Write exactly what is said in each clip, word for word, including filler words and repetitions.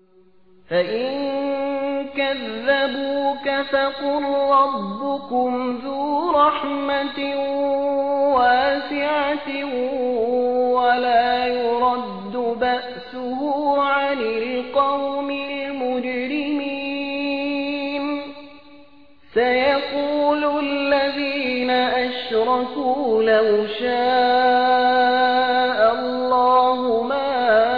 فإن كذبوك فقل ربكم ذو رحمة واسعة ولا يرد بأسه عن القوم المجرمين سيقول الذين أشركوا لو شاء الله ما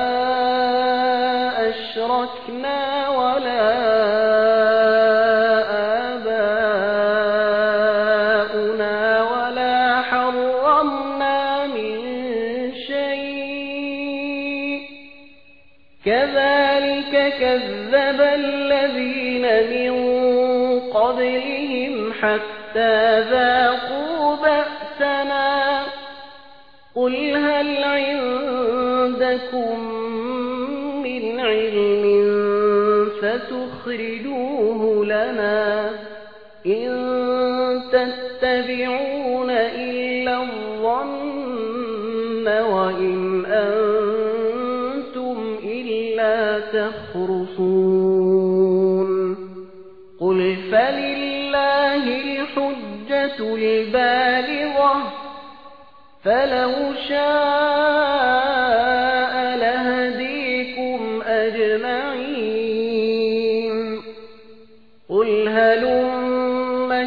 أشركنا ولا آباؤنا ولا حرمنا من شيء كذلك كذب الذين من قبلهم حتى ذاقوا بأسنا قل هل عندكم من علم فتخرجوه لنا إن تتبعون إلا الظن وإن أنتم إلا تخرصون قل فلله الحجة البالغة فلو شاء لهديكم أجمعين قل هلم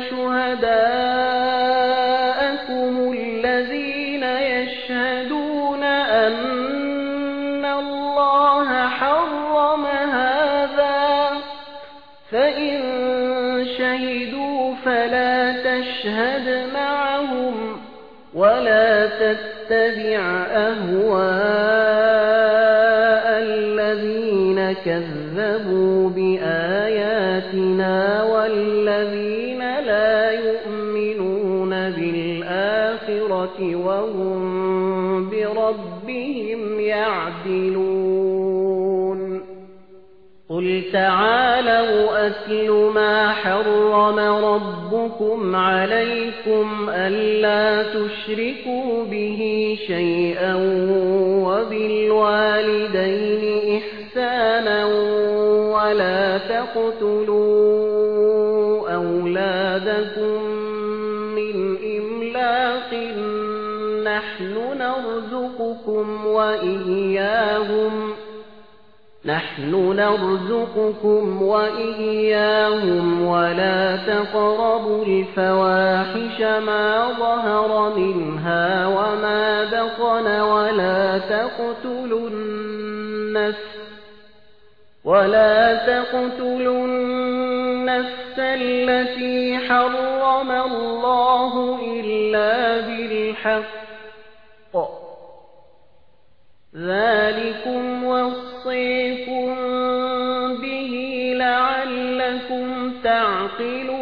شهداءكم الذين يشهدون أن الله حرم هذا فإن شهدوا فلا تشهد معهم ولا تتبع أهواء الذين كذبوا بآياتنا والذين لا يؤمنون بالآخرة وهم بربهم يعدلون قل تعالوا أتل ما حرم ربكم عليكم ألا تشركوا به شيئا وبالوالدين إحسانا ولا تقتلوا أولادكم من إملاق نحن نرزقكم وإياهم نحن نرزقكم وإياهم ولا تقربوا الفواحش ما ظهر منها وما بطن ولا تقتلوا النفس ولا تقتلوا النفس التي حرم الله إلا بالحق ذلكم وصيكم به لعلكم تعقلون